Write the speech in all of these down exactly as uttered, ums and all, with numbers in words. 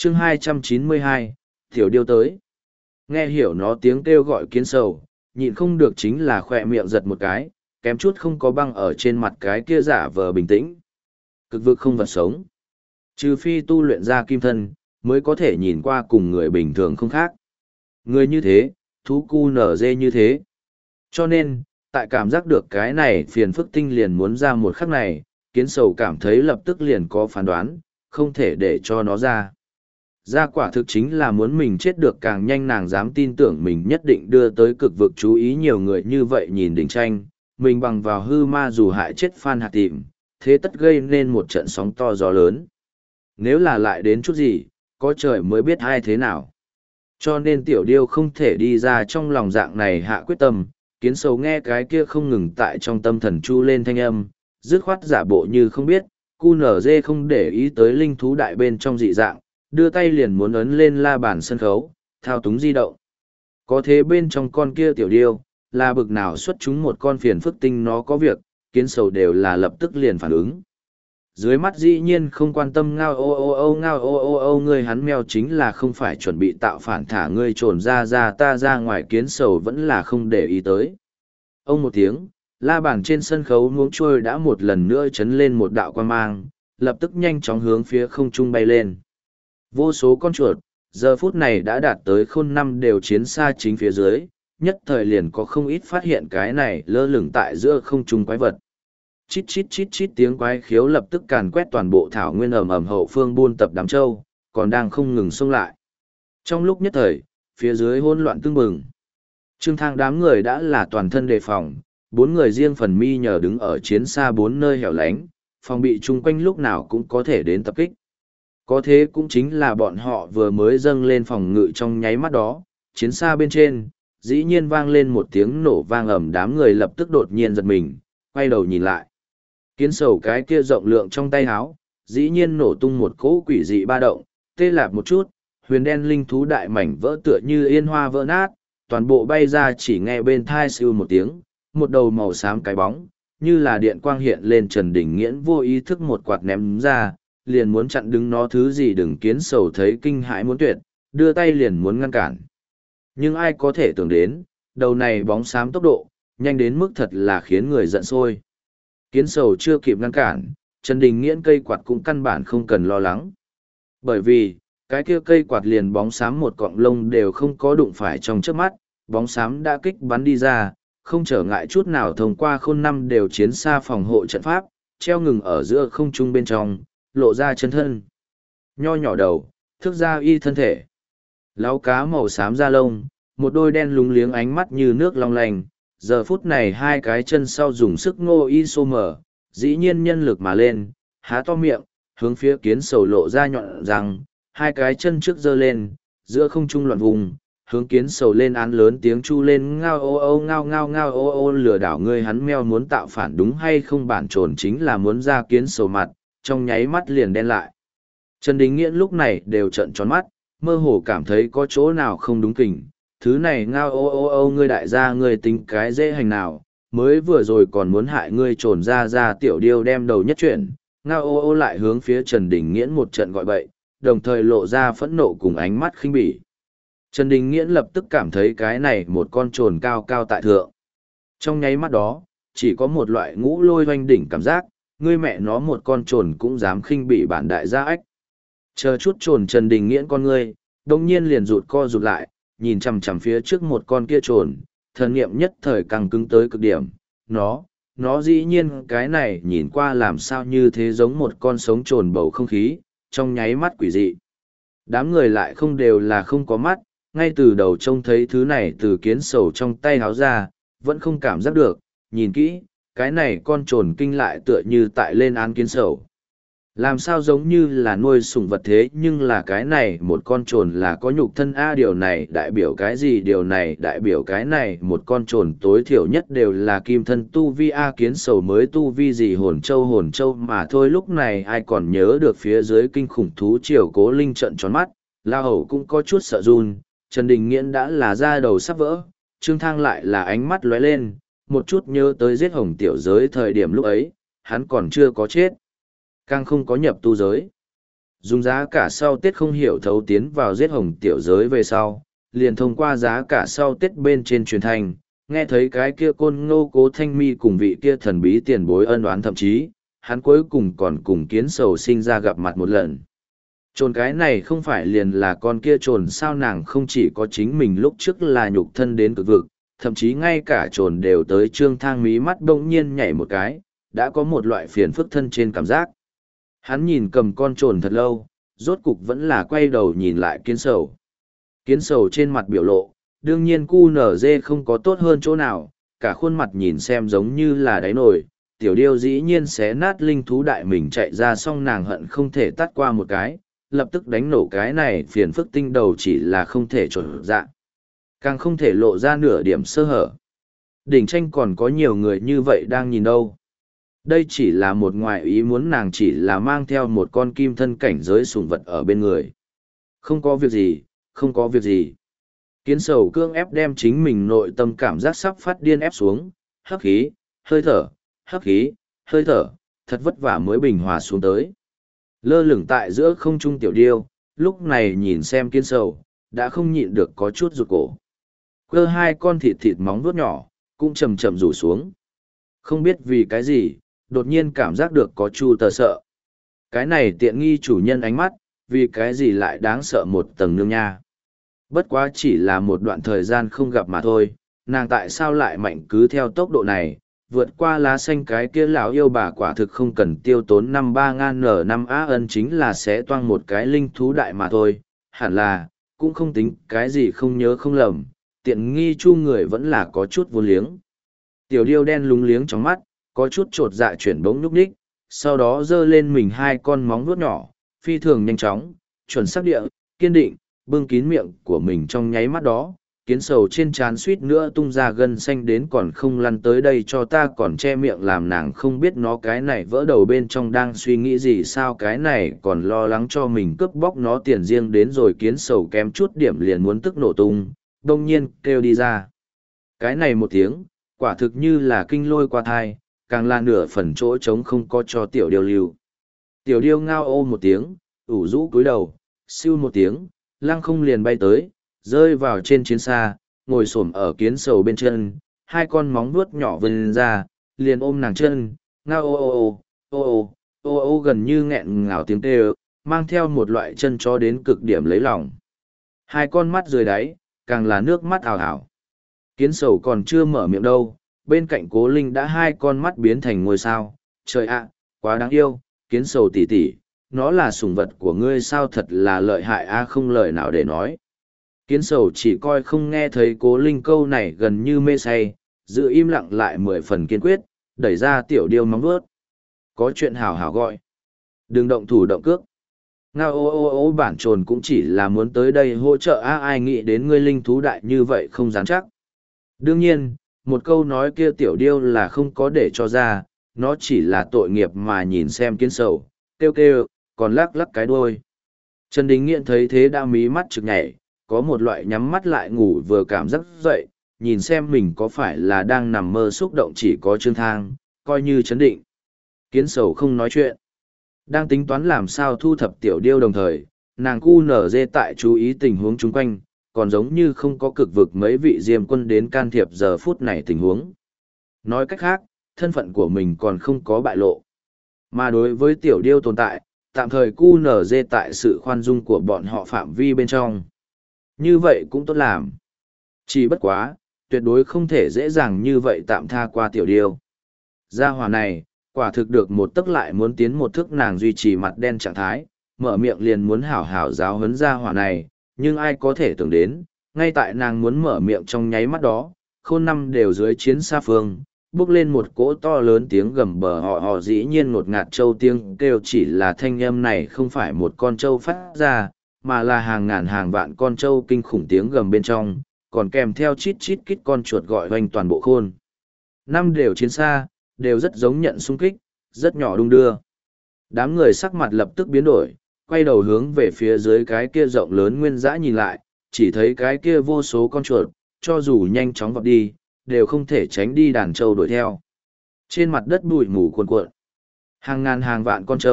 chương hai trăm chín mươi hai, tiểu điêu tới. Nghe hiểu nó tiếng kêu gọi kiến sầu, nhịn không được chính là khoe miệng giật một cái, kém chút không có băng ở trên mặt cái kia giả vờ bình tĩnh. Cực vực không vật sống. Trừ phi tu luyện ra kim thân, mới có thể nhìn qua cùng người bình thường không khác. Người như thế, thú cu nở dê như thế. Cho nên, tại cảm giác được cái này phiền phức tinh liền muốn ra một khắc này, kiến sầu cảm thấy lập tức liền có phán đoán, không thể để cho nó ra. Ra quả thực chính là muốn mình chết được càng nhanh, nàng dám tin tưởng mình nhất định đưa tới cực vực chú ý nhiều người như vậy nhìn đỉnh tranh, mình bằng vào hư ma dù hại chết Phan Hạc Tìm, thế tất gây nên một trận sóng to gió lớn. Nếu là lại đến chút gì, có trời mới biết ai thế nào. Cho nên tiểu điêu không thể đi ra trong lòng dạng này hạ quyết tâm, kiến sầu nghe cái kia không ngừng tại trong tâm thần chu lên thanh âm, dứt khoát giả bộ như không biết, cu nở dê không để ý tới linh thú đại bên trong dị dạng, đưa tay liền muốn ấn lên la bàn sân khấu, thao túng di động. Có thế bên trong con kia tiểu điêu, là bực nào xuất chúng một con phiền phức tinh nó có việc, kiến sầu đều là lập tức liền phản ứng. Dưới mắt dĩ nhiên không quan tâm ngao ô ô ô ngao ô ô ô ngươi hắn mèo chính là không phải chuẩn bị tạo phản thả ngươi trồn ra ra ta ra ngoài, kiến sầu vẫn là không để ý tới. Ông một tiếng, la bàn trên sân khấu nuống trôi đã một lần nữa chấn lên một đạo quan mang, lập tức nhanh chóng hướng phía không trung bay lên. Vô số con chuột, giờ phút này đã đạt tới khôn năm đều chiến xa chính phía dưới, nhất thời liền có không ít phát hiện cái này lơ lửng tại giữa không trung quái vật. Chít chít chít chít tiếng quái khiếu lập tức càn quét toàn bộ thảo nguyên, ầm ầm hậu phương buôn tập đám châu, còn đang không ngừng xông lại. Trong lúc nhất thời, phía dưới hỗn loạn tưng bừng. Trương Thang đám người đã là toàn thân đề phòng, bốn người riêng phần mi nhờ đứng ở chiến xa bốn nơi hẻo lánh, phòng bị chung quanh lúc nào cũng có thể đến tập kích. Có thế cũng chính là bọn họ vừa mới dâng lên phòng ngự trong nháy mắt đó, chiến xa bên trên, dĩ nhiên vang lên một tiếng nổ vang ầm, đám người lập tức đột nhiên giật mình, quay đầu nhìn lại. Kiến sầu cái kia rộng lượng trong tay háo, dĩ nhiên nổ tung một cỗ quỷ dị ba động, tê lạp một chút, huyền đen linh thú đại mảnh vỡ tựa như yên hoa vỡ nát, toàn bộ bay ra, chỉ nghe bên thai siêu một tiếng, một đầu màu xám cái bóng, như là điện quang hiện lên. Trần Đình Nghiễn vô ý thức một quạt ném ra, liền muốn chặn đứng nó thứ gì đừng, kiến sầu thấy kinh hãi muốn tuyệt, đưa tay liền muốn ngăn cản. Nhưng ai có thể tưởng đến, đầu này bóng xám tốc độ, nhanh đến mức thật là khiến người giận sôi. Kiến sầu chưa kịp ngăn cản, Trần Đình Nghiễn cây quạt cũng căn bản không cần lo lắng. Bởi vì, cái kia cây quạt liền bóng xám một cọng lông đều không có đụng phải trong trước mắt, bóng xám đã kích bắn đi ra, không trở ngại chút nào thông qua khôn năm đều chiến xa phòng hộ trận pháp, treo ngừng ở giữa không trung bên trong, lộ ra chân thân. Nho nhỏ đầu, thức ra y thân thể. Láo cá màu xám da lông, một đôi đen lúng liếng ánh mắt như nước long lành. Giờ phút này hai cái chân sau dùng sức ngô y xô mở, dĩ nhiên nhân lực mà lên, há to miệng, hướng phía kiến sầu lộ ra nhọn răng, hai cái chân trước giơ lên, giữa không trung loạn vùng, hướng kiến sầu lên án lớn tiếng chu lên ngao ô ô ngao ngao ngao ô ô lừa đảo ngươi hắn meo muốn tạo phản đúng hay không, bản trồn chính là muốn ra kiến sầu mặt, trong nháy mắt liền đen lại. Trần Đình Nghiễn lúc này đều trợn tròn mắt, mơ hồ cảm thấy có chỗ nào không đúng kình. Thứ này ngao ô ô ô ngươi đại gia ngươi tính cái dễ hành nào, mới vừa rồi còn muốn hại ngươi trồn ra ra tiểu điêu đem đầu nhất chuyển, ngao ô ô lại hướng phía Trần Đình Nghiễn một trận gọi bậy, đồng thời lộ ra phẫn nộ cùng ánh mắt khinh bỉ. Trần Đình Nghiễn lập tức cảm thấy cái này một con trồn cao cao tại thượng. Trong nháy mắt đó, chỉ có một loại ngũ lôi hoanh đỉnh cảm giác, ngươi mẹ nó một con trồn cũng dám khinh bỉ bản đại gia ách. Chờ chút trồn Trần Đình Nghiễn con ngươi, đông nhiên liền rụt co rụt lại, nhìn chằm chằm phía trước một con kia trồn, thần niệm nhất thời càng cứng tới cực điểm. Nó, nó dĩ nhiên cái này nhìn qua làm sao như thế giống một con sống trồn bầu không khí, trong nháy mắt quỷ dị. Đám người lại không đều là không có mắt, ngay từ đầu trông thấy thứ này từ kiến sầu trong tay háo ra, vẫn không cảm giác được, nhìn kỹ, cái này con trồn kinh lại tựa như tại lên án kiến sầu. Làm sao giống như là nuôi sủng vật thế, nhưng là cái này một con trồn là có nhục thân a, điều này đại biểu cái gì? Điều này đại biểu cái này một con trồn tối thiểu nhất đều là kim thân tu vi a, kiến sầu mới tu vi gì hồn châu hồn châu mà thôi. Lúc này ai còn nhớ được phía dưới kinh khủng thú triều, Cố Linh trợn tròn mắt, La Hầu cũng có chút sợ run, Trần Đình Nghiễn đã là da đầu sắp vỡ, Trương Thang lại là ánh mắt lóe lên, một chút nhớ tới giết hồng tiểu giới thời điểm lúc ấy, hắn còn chưa có chết, càng không có nhập tu giới. Dùng giá cả sau Tết không hiểu thấu tiến vào giết hồng tiểu giới về sau, liền thông qua giá cả sau Tết bên trên truyền thành, nghe thấy cái kia côn ngô Cố Thanh Mi cùng vị kia thần bí tiền bối ân oán, thậm chí, hắn cuối cùng còn cùng kiến sầu sinh ra gặp mặt một lần. Trồn cái này không phải liền là con kia trồn sao, nàng không chỉ có chính mình lúc trước là nhục thân đến cực vực, thậm chí ngay cả trồn đều tới trương thang mí mắt bỗng nhiên nhảy một cái, đã có một loại phiền phức thân trên cảm giác. Hắn nhìn cầm con trồn thật lâu, rốt cục vẫn là quay đầu nhìn lại kiến sầu. Kiến sầu trên mặt biểu lộ, đương nhiên cu nở dê không có tốt hơn chỗ nào, cả khuôn mặt nhìn xem giống như là đáy nồi, tiểu điêu dĩ nhiên xé nát linh thú đại mình chạy ra, xong nàng hận không thể tắt qua một cái, lập tức đánh nổ cái này phiền phức tinh đầu, chỉ là không thể trộn dạ. Càng không thể lộ ra nửa điểm sơ hở. Đỉnh tranh còn có nhiều người như vậy đang nhìn đâu. Đây chỉ là một ngoại ý muốn, nàng chỉ là mang theo một con kim thân cảnh giới sủng vật ở bên người. Không có việc gì, không có việc gì. Kiến sầu cương ép đem chính mình nội tâm cảm giác sắp phát điên ép xuống, hấp khí, hơi thở, hấp khí, hơi thở, thật vất vả mới bình hòa xuống tới. Lơ lửng tại giữa không trung tiểu điêu, lúc này nhìn xem kiến sầu, đã không nhịn được có chút rụt cổ. Cơ hai con thịt thịt móng vuốt nhỏ, cũng chầm chầm rủ xuống. Không biết vì cái gì, đột nhiên cảm giác được có chu tờ sợ. Cái này tiện nghi chủ nhân ánh mắt, vì cái gì lại đáng sợ một tầng nương nha. Bất quá chỉ là một đoạn thời gian không gặp mà thôi, nàng tại sao lại mạnh cứ theo tốc độ này, vượt qua lá xanh cái kia lão yêu bà quả thực không cần tiêu tốn năm ba ngàn n năm á ân, chính là sẽ toang một cái linh thú đại mà thôi, hẳn là, cũng không tính cái gì không nhớ không lầm, tiện nghi chu người vẫn là có chút vô liếng. Tiểu điêu đen lúng liếng trong mắt, có chút trột dạ chuyển bỗng nhúc nhích, sau đó giơ lên mình hai con móng vuốt nhỏ, phi thường nhanh chóng, chuẩn xác địa, kiên định, bưng kín miệng của mình trong nháy mắt đó, kiến sầu trên trán suýt nữa tung ra gân xanh đến còn không lăn tới đây cho ta, còn che miệng làm nàng không biết nó cái này vỡ đầu bên trong đang suy nghĩ gì, sao cái này còn lo lắng cho mình cướp bóc nó tiền riêng đến rồi. Kiến sầu kém chút điểm liền muốn tức nổ tung, đông nhiên kêu đi ra. Cái này một tiếng, quả thực như là kinh lôi qua thai, càng là nửa phần chỗ trống không có cho tiểu điêu lưu. Tiểu điêu ngao ô một tiếng, ủ rũ cúi đầu, siêu một tiếng, lăng không liền bay tới, rơi vào trên chiến xa, ngồi xổm ở kiến sầu bên chân, hai con móng vuốt nhỏ vươn ra, liền ôm nàng chân, ngao ô ô ô, ô ô, ô ô gần như nghẹn ngào tiếng kêu, mang theo một loại chân chó đến cực điểm lấy lòng. Hai con mắt dưới đáy, càng là nước mắt ảo ảo. Kiến sầu còn chưa mở miệng đâu, bên cạnh Cố Linh đã hai con mắt biến thành ngôi sao. Trời ạ, quá đáng yêu, kiến sầu tỉ tỉ, nó là sủng vật của ngươi sao, thật là lợi hại a, không lời nào để nói. Kiến sầu chỉ coi không nghe thấy Cố Linh câu này, gần như mê say, giữ im lặng lại mười phần kiên quyết, đẩy ra tiểu điêu móng vuốt. Có chuyện hào hào gọi. Đừng động thủ động cước. Ngao ô ô ô bản trồn cũng chỉ là muốn tới đây hỗ trợ a, ai nghĩ đến ngươi linh thú đại như vậy không dám chắc. Đương nhiên, một câu nói kia tiểu điêu là không có để cho ra, nó chỉ là tội nghiệp mà nhìn xem kiến sầu, kêu kêu, còn lắc lắc cái đuôi. Trần Đình Nghiện thấy thế đã mí mắt trực nhảy, có một loại nhắm mắt lại ngủ vừa cảm giác dậy, nhìn xem mình có phải là đang nằm mơ, xúc động chỉ có Trương Thang, coi như chấn định. Kiến sầu không nói chuyện. Đang tính toán làm sao thu thập tiểu điêu, đồng thời, nàng cu nở dê tại chú ý tình huống chung quanh, còn giống như không có cực vực mấy vị diêm quân đến can thiệp giờ phút này tình huống. Nói cách khác, thân phận của mình còn không có bại lộ. Mà đối với tiểu điêu tồn tại, tạm thời cu nở dê tại sự khoan dung của bọn họ phạm vi bên trong. Như vậy cũng tốt làm. Chỉ bất quá, tuyệt đối không thể dễ dàng như vậy tạm tha qua tiểu điêu. Gia hỏa này, quả thực được một tức lại muốn tiến một thức, nàng duy trì mặt đen trạng thái, mở miệng liền muốn hảo hảo giáo huấn gia hỏa này, nhưng ai có thể tưởng đến, ngay tại nàng muốn mở miệng trong nháy mắt đó, khôn năm đều dưới chiến xa phương, bước lên một cỗ to lớn tiếng gầm bờ họ họ, dĩ nhiên ngột ngạt trâu tiếng kêu, chỉ là thanh âm này không phải một con trâu phát ra, mà là hàng ngàn hàng vạn con trâu kinh khủng tiếng gầm bên trong, còn kèm theo chít chít kít con chuột gọi hoành toàn bộ khôn. Năm đều chiến xa, đều rất giống nhận xung kích, rất nhỏ đung đưa. Đám người sắc mặt lập tức biến đổi, quay đầu hướng về phía dưới cái kia rộng lớn nguyên dã nhìn lại, chỉ thấy cái kia vô số con chuột, cho dù nhanh chóng vọt đi, đều không thể tránh đi đàn trâu đuổi theo. Trên mặt đất bụi mù cuồn cuộn. Hàng ngàn hàng vạn con trâu,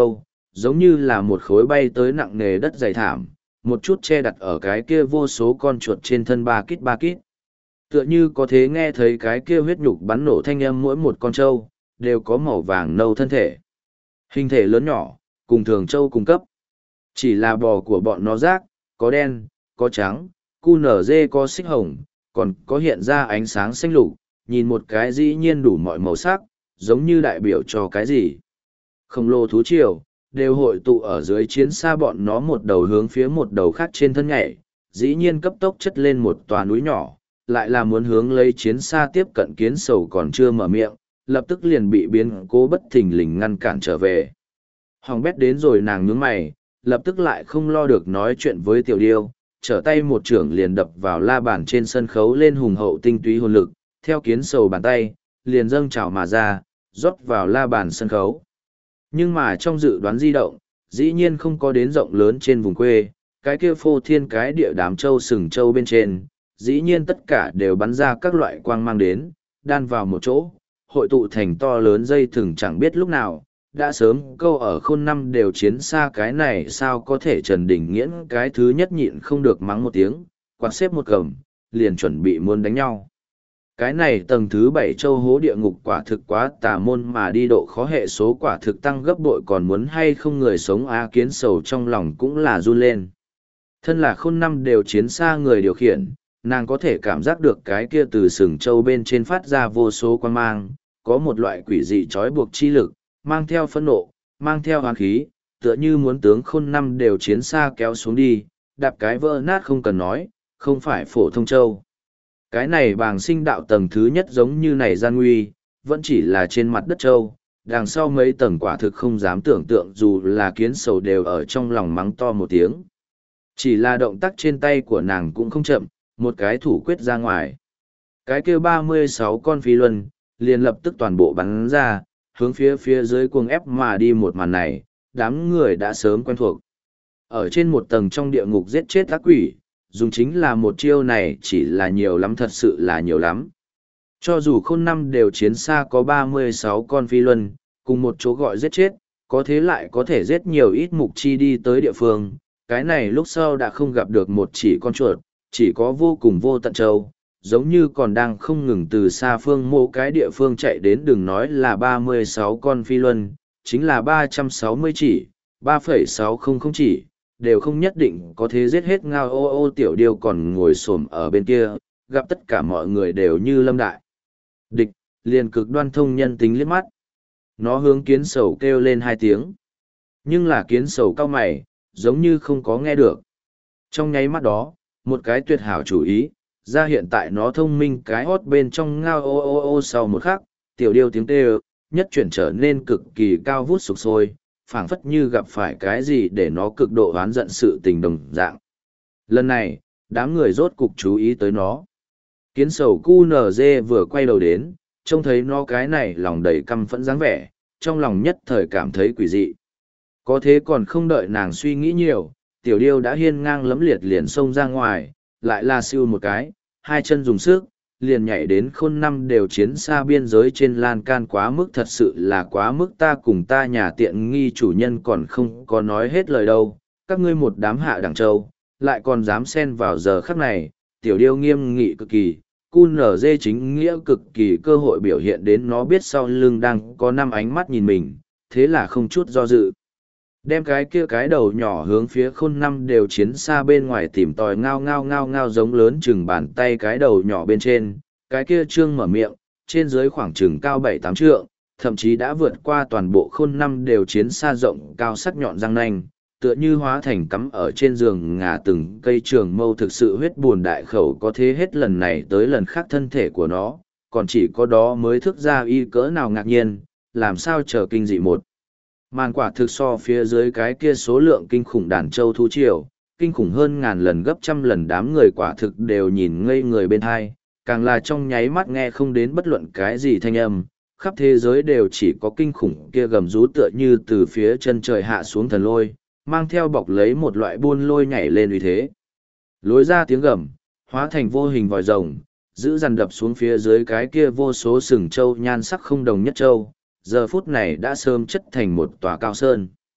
giống như là một khối bay tới nặng nề đất dày thảm, một chút che đặt ở cái kia vô số con chuột trên thân ba kít ba kít. Tựa như có thể nghe thấy cái kia huyết nhục bắn nổ thanh âm mỗi một con trâu, đều có màu vàng nâu thân thể. Hình thể lớn nhỏ, cùng thường trâu cung cấp. Chỉ là bò của bọn nó rác, có đen, có trắng, cu nở dê có xích hồng, còn có hiện ra ánh sáng xanh lục, nhìn một cái dĩ nhiên đủ mọi màu sắc, giống như đại biểu cho cái gì. Khổng lồ thú triều, đều hội tụ ở dưới chiến xa bọn nó một đầu hướng phía một đầu khác trên thân nhảy, dĩ nhiên cấp tốc chất lên một tòa núi nhỏ, lại là muốn hướng lấy chiến xa tiếp cận kiến sầu còn chưa mở miệng, lập tức liền bị biến cố bất thình lình ngăn cản trở về. Hoàng bét đến rồi nàng nhướng mày, lập tức lại không lo được nói chuyện với tiểu điêu, trở tay một trưởng liền đập vào la bàn trên sân khấu lên hùng hậu tinh túy hồn lực, theo kiến sầu bàn tay, liền dâng trào mà ra, rót vào la bàn sân khấu. Nhưng mà trong dự đoán di động, dĩ nhiên không có đến rộng lớn trên vùng quê, cái kia phô thiên cái địa đám châu sừng châu bên trên, dĩ nhiên tất cả đều bắn ra các loại quang mang đến, đan vào một chỗ, hội tụ thành to lớn dây thừng chẳng biết lúc nào, đã sớm câu ở khôn năm đều chiến xa cái này sao có thể Trần Đình Nghiễn cái thứ nhất nhịn không được mắng một tiếng, quạt xếp một cầm, liền chuẩn bị muốn đánh nhau. Cái này tầng thứ bảy châu hố địa ngục quả thực quá tà môn mà đi độ khó hệ số quả thực tăng gấp bội còn muốn hay không người sống á kiến sầu trong lòng cũng là run lên. Thân là khôn năm đều chiến xa người điều khiển, nàng có thể cảm giác được cái kia từ sừng châu bên trên phát ra vô số quan mang, có một loại quỷ dị trói buộc chi lực, mang theo phẫn nộ, mang theo hoán khí, tựa như muốn tướng khôn năm đều chiến xa kéo xuống đi, đạp cái vỡ nát không cần nói, không phải phổ thông châu. Cái này bàng sinh đạo tầng thứ nhất giống như này gian nguy, vẫn chỉ là trên mặt đất châu, đằng sau mấy tầng quả thực không dám tưởng tượng dù là kiến sầu đều ở trong lòng mắng to một tiếng. Chỉ là động tác trên tay của nàng cũng không chậm, một cái thủ quyết ra ngoài. Cái kia ba mươi sáu con phi luân, liền lập tức toàn bộ bắn ra, hướng phía phía dưới cuồng ép mà đi một màn này, đám người đã sớm quen thuộc. Ở trên một tầng trong địa ngục giết chết ác quỷ, dùng chính là một chiêu này chỉ là nhiều lắm thật sự là nhiều lắm. Cho dù khôn năm đều chiến xa có ba mươi sáu con phi luân, cùng một chỗ gọi giết chết, có thế lại có thể giết nhiều ít mục chi đi tới địa phương, cái này lúc sau đã không gặp được một chỉ con chuột, chỉ có vô cùng vô tận châu, giống như còn đang không ngừng từ xa phương mô cái địa phương chạy đến đừng nói là ba mươi sáu con phi luân, chính là ba trăm sáu mươi chỉ, ba phẩy sáu không không chỉ, đều không nhất định có thể giết hết ngao ô ô tiểu điêu còn ngồi xổm ở bên kia, gặp tất cả mọi người đều như lâm đại. Địch, liền cực đoan thông nhân tính liếc mắt. Nó hướng kiến sầu kêu lên hai tiếng. Nhưng là kiến sầu cao mày, giống như không có nghe được. Trong nháy mắt đó, một cái tuyệt hảo chủ ý, ra hiện tại nó thông minh cái hót bên trong ngao ô ô ô sau một khắc, tiểu điêu tiếng kêu, nhất chuyển trở nên cực kỳ cao vút sục sôi, phảng phất như gặp phải cái gì để nó cực độ oán giận sự tình đồng dạng. Lần này, đám người rốt cục chú ý tới nó. Kiến sầu cu nở dê vừa quay đầu đến, trông thấy nó cái này lòng đầy căm phẫn dáng vẻ, trong lòng nhất thời cảm thấy quỷ dị. Có thế còn không đợi nàng suy nghĩ nhiều, tiểu điêu đã hiên ngang lẫm liệt liền xông ra ngoài, lại là siêu một cái, hai chân dùng sức, liền nhảy đến khôn năm đều chiến xa biên giới trên lan can quá mức thật sự là quá mức ta cùng ta nhà tiện nghi chủ nhân còn không có nói hết lời đâu, các ngươi một đám hạ đẳng châu, lại còn dám xen vào giờ khắc này, tiểu điêu nghiêm nghị cực kỳ, cu nở dê chính nghĩa cực kỳ cơ hội biểu hiện đến nó biết sau lưng đang có năm ánh mắt nhìn mình, thế là không chút do dự. Đem cái kia cái đầu nhỏ hướng phía khôn năm đều chiến xa bên ngoài tìm tòi ngao ngao ngao ngao giống lớn chừng bàn tay cái đầu nhỏ bên trên, cái kia trương mở miệng, trên dưới khoảng chừng cao bảy tám trượng, thậm chí đã vượt qua toàn bộ khôn năm đều chiến xa rộng cao sắc nhọn răng nanh, tựa như hóa thành cắm ở trên giường ngả từng cây trường mâu thực sự huyết buồn đại khẩu có thế hết lần này tới lần khác thân thể của nó, còn chỉ có đó mới thức ra y cỡ nào ngạc nhiên, làm sao chờ kinh dị một. Màn quả thực so phía dưới cái kia số lượng kinh khủng đàn châu thú triều, kinh khủng hơn ngàn lần gấp trăm lần đám người quả thực đều nhìn ngây người bên hai, càng là trong nháy mắt nghe không đến bất luận cái gì thanh âm, khắp thế giới đều chỉ có kinh khủng kia gầm rú tựa như từ phía chân trời hạ xuống thần lôi, mang theo bọc lấy một loại buôn lôi nhảy lên uy thế. Lối ra tiếng gầm, hóa thành vô hình vòi rồng, giữ dằn đập xuống phía dưới cái kia vô số sừng châu nhan sắc không đồng nhất châu, giờ phút này đã sớm chất thành một tòa cao sơn.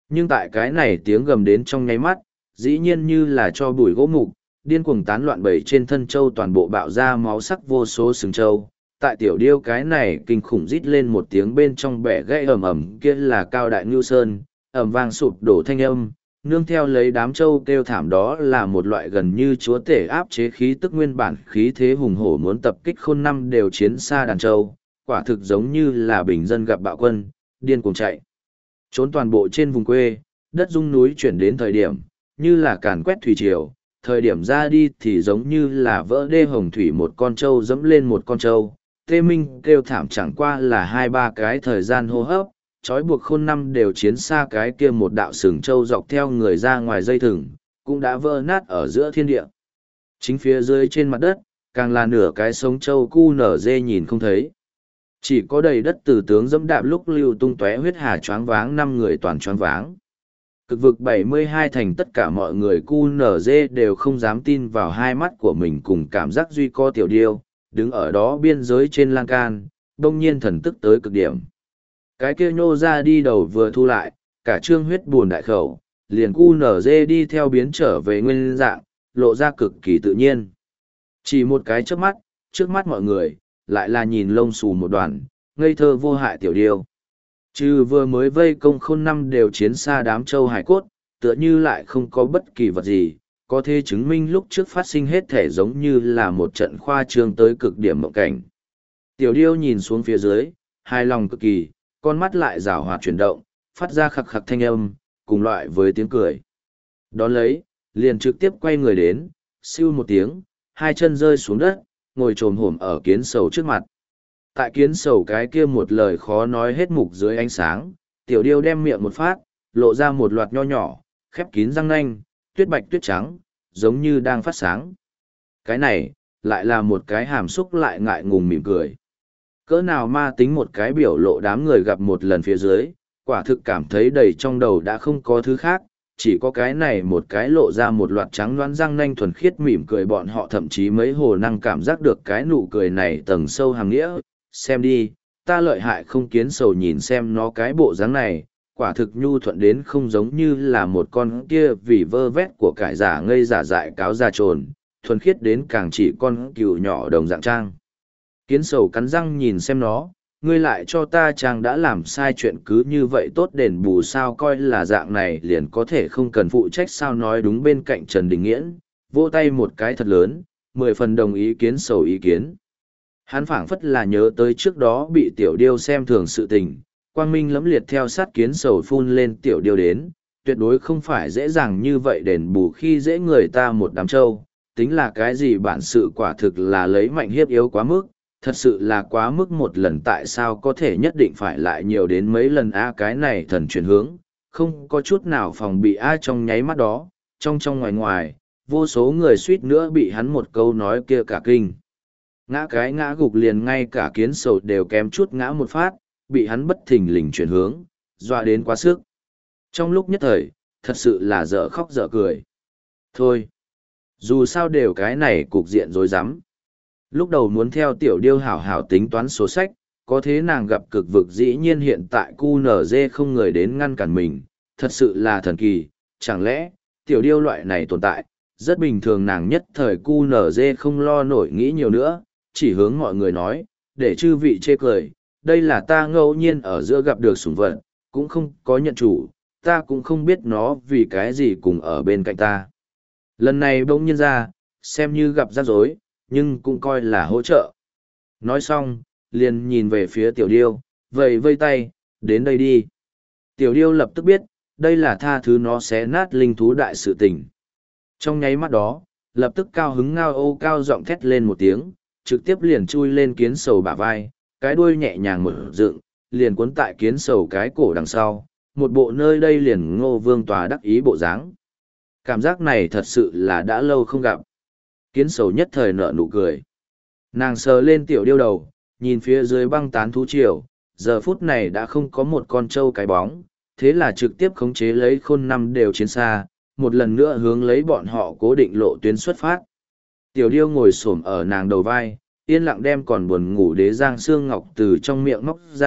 Nhưng tại cái này tiếng gầm đến trong nháy mắt, dĩ nhiên như là cho bụi gỗ mục, điên cuồng tán loạn bầy trên thân châu toàn bộ bạo ra máu sắc vô số sừng châu. Tại tiểu điêu cái này kinh khủng rít lên một tiếng bên trong bẻ gãy ầm ầm kia là cao đại ngưu sơn, ầm vang sụp đổ thanh âm, nương theo lấy đám châu kêu thảm đó là một loại gần như chúa tể áp chế khí tức nguyên bản khí thế hùng hổ muốn tập kích khôn năm đều chiến xa đàn châu, quả thực giống như là bình dân gặp bạo quân, điên cuồng chạy. Trốn toàn bộ trên vùng quê, đất rung núi chuyển đến thời điểm, như là càn quét thủy triều, thời điểm ra đi thì giống như là vỡ đê hồng thủy một con trâu dẫm lên một con trâu. Tê Minh kêu thảm chẳng qua là hai ba cái thời gian hô hấp, trói buộc khôn năm đều chiến xa cái kia một đạo sừng trâu dọc theo người ra ngoài dây thừng, cũng đã vỡ nát ở giữa thiên địa. Chính phía dưới trên mặt đất, càng là nửa cái sống trâu cu nở dê nhìn không thấy. Chỉ có đầy đất từ tướng dẫm đạp lúc lưu tung tóe huyết hà choáng váng năm người toàn choáng váng. Cực vực bảy mươi hai thành tất cả mọi người cu nở dê đều không dám tin vào hai mắt của mình cùng cảm giác duy co tiểu điêu, đứng ở đó biên giới trên lan can, đông nhiên thần tức tới cực điểm. Cái kia nhô ra đi đầu vừa thu lại, cả trương huyết buồn đại khẩu, liền cu nở dê đi theo biến trở về nguyên dạng, lộ ra cực kỳ tự nhiên. Chỉ một cái trước mắt, trước mắt mọi người, lại là nhìn lông xù một đoàn, ngây thơ vô hại tiểu điêu. Trừ vừa mới vây công khôn năm đều chiến xa đám châu hải cốt, tựa như lại không có bất kỳ vật gì, có thể chứng minh lúc trước phát sinh hết thể giống như là một trận khoa trương tới cực điểm mộng cảnh. Tiểu điêu nhìn xuống phía dưới, hài lòng cực kỳ, con mắt lại rảo hoạt chuyển động, phát ra khặc khặc thanh âm, cùng loại với tiếng cười. Đón lấy, liền trực tiếp quay người đến, siêu một tiếng, hai chân rơi xuống đất, ngồi trồm hổm ở kiến sầu trước mặt. Tại kiến sầu cái kia một lời khó nói hết mục dưới ánh sáng, tiểu điêu đem miệng một phát, lộ ra một loạt nho nhỏ, khép kín răng nanh, tuyết bạch tuyết trắng, giống như đang phát sáng. Cái này, lại là một cái hàm xúc lại ngại ngùng mỉm cười. Cỡ nào ma tính một cái biểu lộ đám người gặp một lần phía dưới, quả thực cảm thấy đầy trong đầu đã không có thứ khác, chỉ có cái này một cái lộ ra một loạt trắng loãng răng nanh thuần khiết mỉm cười bọn họ thậm chí mấy hồ năng cảm giác được cái nụ cười này tầng sâu hàng nghĩa. Xem đi, ta lợi hại không kiến sầu nhìn xem nó cái bộ dáng này, quả thực nhu thuận đến không giống như là một con kia vì vơ vét của cải giả ngây giả dại cáo ra trồn, thuần khiết đến càng chỉ con cừu nhỏ đồng dạng trang. Kiến sầu cắn răng nhìn xem nó, ngươi lại cho ta chàng đã làm sai chuyện cứ như vậy tốt đền bù sao coi là dạng này liền có thể không cần phụ trách sao nói đúng bên cạnh Trần Đình Nghiễn, vỗ tay một cái thật lớn, mười phần đồng ý kiến sầu ý kiến. Hắn phảng phất là nhớ tới trước đó bị tiểu điêu xem thường sự tình, quang minh lẫm liệt theo sát kiến sầu phun lên tiểu điêu đến, tuyệt đối không phải dễ dàng như vậy đền bù khi dễ người ta một đám trâu, tính là cái gì bản sự quả thực là lấy mạnh hiếp yếu quá mức, thật sự là quá mức một lần tại sao có thể nhất định phải lại nhiều đến mấy lần a cái này thần chuyển hướng, không có chút nào phòng bị ai trong nháy mắt đó, trong trong ngoài ngoài, vô số người suýt nữa bị hắn một câu nói kia cả kinh. Ngã cái ngã gục liền ngay cả kiến sầu đều kém chút ngã một phát, bị hắn bất thình lình chuyển hướng, dọa đến quá sức. Trong lúc nhất thời, thật sự là dở khóc dở cười. Thôi, dù sao đều cái này cục diện rối rắm. Lúc đầu muốn theo tiểu điêu hảo hảo tính toán số sách, có thế nàng gặp cực vực dĩ nhiên hiện tại cu nở dê không người đến ngăn cản mình, thật sự là thần kỳ, chẳng lẽ, tiểu điêu loại này tồn tại, rất bình thường nàng nhất thời cu nở dê không lo nổi nghĩ nhiều nữa, chỉ hướng mọi người nói, để chư vị chê cười, đây là ta ngẫu nhiên ở giữa gặp được sủng vật, cũng không có nhận chủ, ta cũng không biết nó vì cái gì cùng ở bên cạnh ta. Lần này bỗng nhiên ra, xem như gặp rắc rối, nhưng cũng coi là hỗ trợ. Nói xong, liền nhìn về phía tiểu điêu, vầy vây tay, đến đây đi. Tiểu điêu lập tức biết, đây là tha thứ nó xé nát linh thú đại sự tình. Trong nháy mắt đó, lập tức cao hứng ngao ô cao giọng thét lên một tiếng, trực tiếp liền chui lên kiến sầu bả vai, cái đuôi nhẹ nhàng mở dựng, liền cuốn tại kiến sầu cái cổ đằng sau, một bộ nơi đây liền ngô vương tòa đắc ý bộ dáng. Cảm giác này thật sự là đã lâu không gặp. Kiến sầu nhất thời nở nụ cười. Nàng sờ lên tiểu điêu đầu, nhìn phía dưới băng tán thú triều, giờ phút này đã không có một con trâu cái bóng, thế là trực tiếp khống chế lấy khôn năm đều chiến xa, một lần nữa hướng lấy bọn họ cố định lộ tuyến xuất phát. Tiểu điêu ngồi xổm ở nàng đầu vai, yên lặng đem còn buồn ngủ đế giang xương ngọc từ trong miệng móc ra,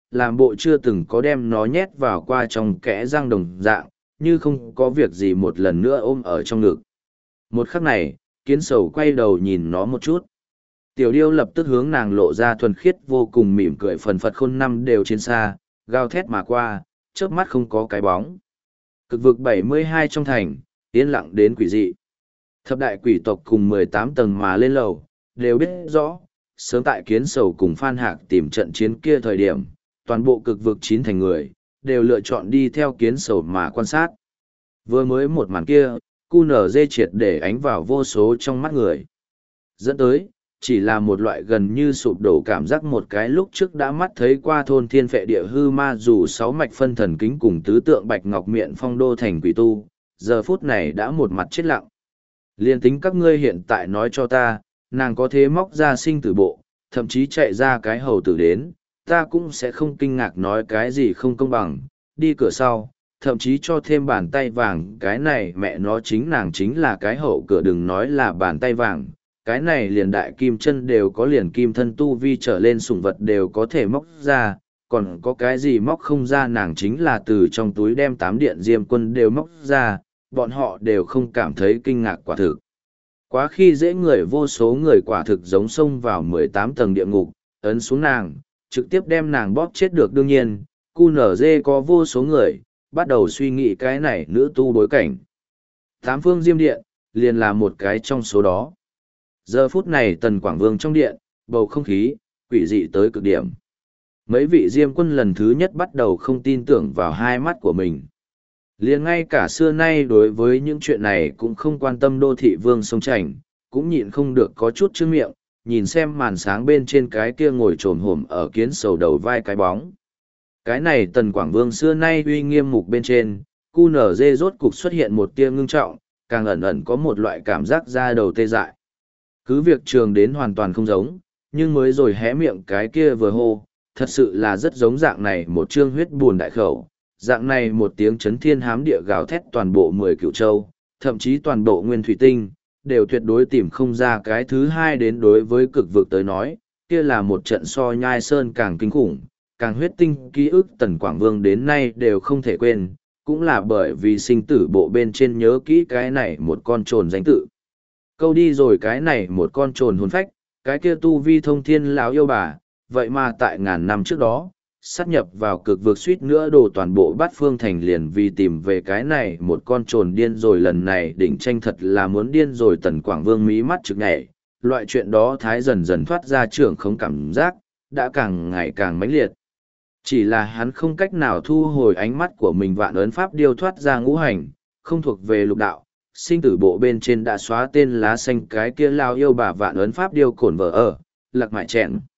làm bộ chưa từng có đem nó nhét vào qua trong kẽ răng đồng dạng, như không có việc gì một lần nữa ôm ở trong ngực. Một khắc này, kiến sầu quay đầu nhìn nó một chút. Tiểu điêu lập tức hướng nàng lộ ra thuần khiết vô cùng mỉm cười phần phật khôn năm đều trên xa, gào thét mà qua, chớp mắt không có cái bóng. Cực vực bảy mươi hai trong thành, yên lặng đến quỷ dị. Thập đại quỷ tộc cùng mười tám tầng mà lên lầu, đều biết rõ, sớm tại kiến sầu cùng Phan Hạc tìm trận chiến kia thời điểm, toàn bộ cực vực chín thành người, đều lựa chọn đi theo kiến sầu mà quan sát. Vừa mới một màn kia, cu nở dê triệt để ánh vào vô số trong mắt người. Dẫn tới, chỉ là một loại gần như sụp đổ cảm giác một cái lúc trước đã mắt thấy qua thôn thiên phệ địa hư ma dù sáu mạch phân thần kính cùng tứ tượng bạch ngọc miệng phong đô thành quỷ tu, giờ phút này đã một mặt chết lặng. Liên tính các ngươi hiện tại nói cho ta, nàng có thế móc ra sinh tử bộ, thậm chí chạy ra cái hầu tử đến, ta cũng sẽ không kinh ngạc nói cái gì không công bằng, đi cửa sau, thậm chí cho thêm bàn tay vàng, cái này mẹ nó chính nàng chính là cái hậu cửa đừng nói là bàn tay vàng, cái này liền đại kim chân đều có liền kim thân tu vi trở lên sủng vật đều có thể móc ra, còn có cái gì móc không ra nàng chính là từ trong túi đem tám điện diêm quân đều móc ra, bọn họ đều không cảm thấy kinh ngạc quả thực. Quá khi dễ người vô số người quả thực giống xông vào mười tám tầng địa ngục, ấn xuống nàng, trực tiếp đem nàng bóp chết được đương nhiên, cu nở dê có vô số người, bắt đầu suy nghĩ cái này nữ tu bối cảnh. Tám phương diêm điện, liền là một cái trong số đó. Giờ phút này tần quảng vương trong điện, bầu không khí, quỷ dị tới cực điểm. Mấy vị diêm quân lần thứ nhất bắt đầu không tin tưởng vào hai mắt của mình. Liền ngay cả xưa nay đối với những chuyện này cũng không quan tâm đô thị vương sông Trành, cũng nhịn không được có chút chữ miệng, nhìn xem màn sáng bên trên cái kia ngồi trồm hổm ở kiến sầu đầu vai cái bóng. Cái này tần quảng vương xưa nay uy nghiêm mục bên trên, cu nở dê rốt cục xuất hiện một tia ngưng trọng, càng ẩn ẩn có một loại cảm giác da đầu tê dại. Cứ việc trường đến hoàn toàn không giống, nhưng mới rồi hé miệng cái kia vừa hô, thật sự là rất giống dạng này một chương huyết buồn đại khẩu, dạng này một tiếng chấn thiên hám địa gào thét toàn bộ mười cựu châu, thậm chí toàn bộ nguyên thủy tinh, đều tuyệt đối tìm không ra cái thứ hai đến đối với cực vực tới nói, kia là một trận so nhai sơn càng kinh khủng, càng huyết tinh ký ức tần Quảng Vương đến nay đều không thể quên, cũng là bởi vì sinh tử bộ bên trên nhớ kỹ cái này một con trồn danh tự. Câu đi rồi cái này một con trồn hồn phách, cái kia tu vi thông thiên lão yêu bà, vậy mà tại ngàn năm trước đó, sát nhập vào cực vực suýt nữa đổ toàn bộ bát phương thành liền vì tìm về cái này một con trồn điên rồi lần này đỉnh tranh thật là muốn điên rồi tần Quảng Vương mí mắt trực nhảy, loại chuyện đó thái dần dần thoát ra trưởng không cảm giác, đã càng ngày càng mãnh liệt. Chỉ là hắn không cách nào thu hồi ánh mắt của mình vạn ấn pháp điêu thoát ra ngũ hành, không thuộc về lục đạo, sinh tử bộ bên trên đã xóa tên lá xanh cái kia lao yêu bà vạn ấn pháp điêu cổn vợ ở, lạc mại chẹn.